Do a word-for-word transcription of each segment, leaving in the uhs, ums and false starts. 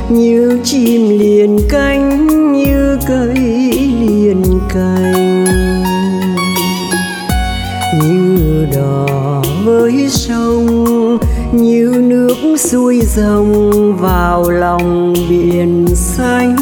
như chim liền cánh, như cây liền cành, như đò với sông, như nước xuôi dòng vào lòng biển xanh.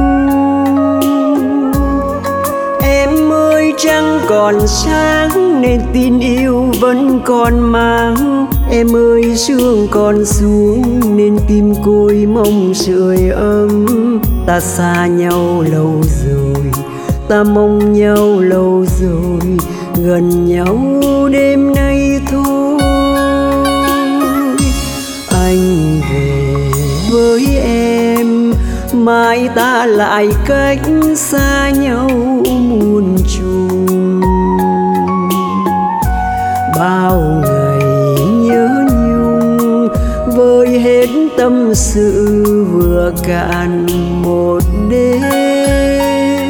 Em ơi trăng còn sáng nên tin yêu vẫn còn mang, em ơi sương còn xuống nên tim côi mong sưởi ấm. Ta xa nhau lâu rồi, ta mong nhau lâu rồi, gần nhau đêm nay thôi. Anh về với em, mai ta lại cách xa nhau muôn trùng. Bao ngày nhớ nhung vơi hết tâm sự vừa cạn một đêm.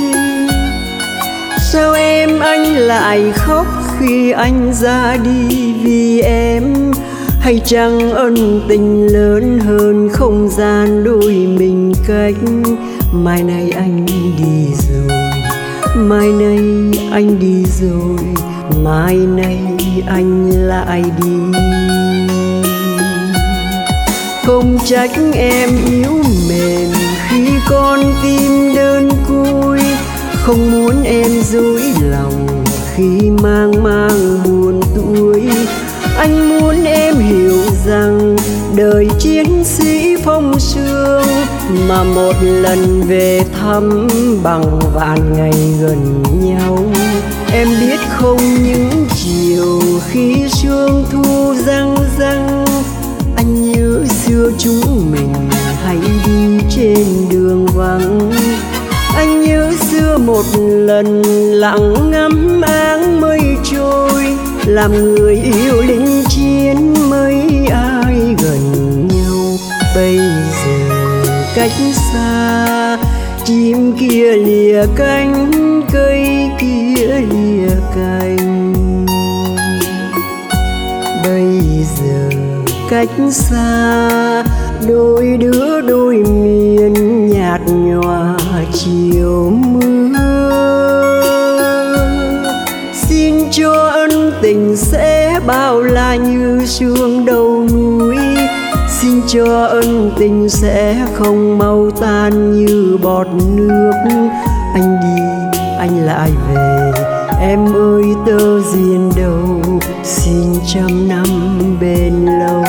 Sao em anh lại khóc khi anh ra đi vì em? Hay chăng ân tình lớn hơn không gian đôi mình cách? Mai này anh đi rồi, mai này anh đi rồi, mai này anh lại đi. Không trách em yếu mềm khi con tim đơn côi, không muốn em dối lòng khi mang mang buồn tuổi. Anh muốn em hiểu rằng đời chiến sĩ phong sương mà một lần về thăm bằng vạn ngày gần nhau. Em biết không, những chiều khi sương thu răng răng, anh nhớ xưa chúng mình hay đi trên đường vắng. Anh nhớ xưa một lần lặng ngắm áng mây trôi, làm người yêu lính chiến mấy ai gần nhau. Bây giờ cách xa, chim kia lìa cánh, cây kia lìa cành. Bây giờ cách xa, đôi đứa đôi miền nhạt nhòa chiều mưa. Xin cho ân tình sẽ bao la như sương đầu núi, xin cho ân tình sẽ không mau tan như bọt nước. Anh đi anh lại về, em ơi tơ duyên đâu, xin trăm năm bền lâu.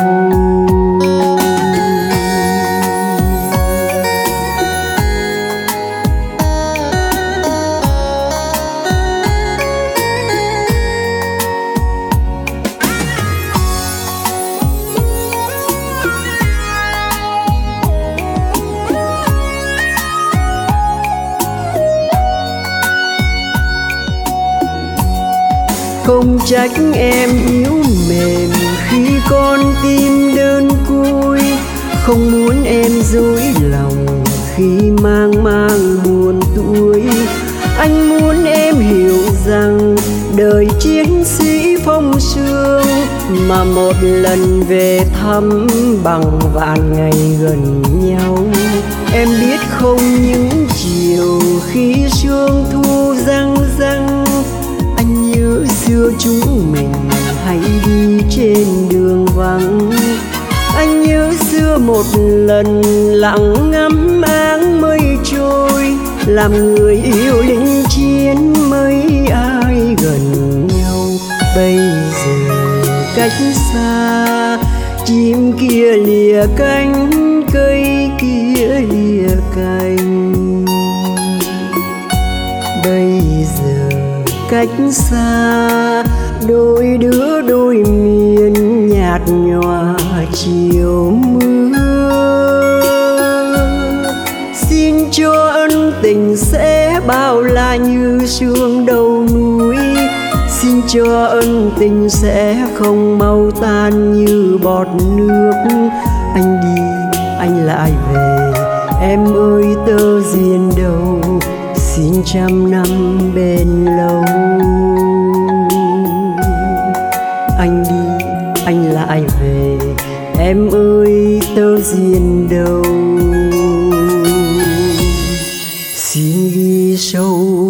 Không trách em yếu mềm khi con tim đơn côi, không muốn em dối lòng khi mang mang buồn tuổi. Anh muốn em hiểu rằng đời chiến sĩ phong sương mà một lần về thăm bằng vạn ngày gần nhau. Em biết không, những chiều khi sương thu răng răng, anh nhớ xưa chúng mình hay đi trên đường vắng. Anh nhớ xưa một lần lặng ngắm áng mây trôi, làm người yêu lính chiến mấy ai gần nhau. Bây giờ cách xa, chim kia lìa cánh, cây kia lìa cành. Bây giờ cách xa, đôi đứa đôi miền nhạt nhòa chiều mưa. Xin cho ân tình sẽ bao la như sương đầu núi, xin cho ân tình sẽ không mau tan như bọt nước. Anh đi anh lại về, em ơi tơ duyên đâu, xin trăm năm bền lâu. Anh đi anh lại về, về, em ơi tơ duyên đâu. Xin ghi sâu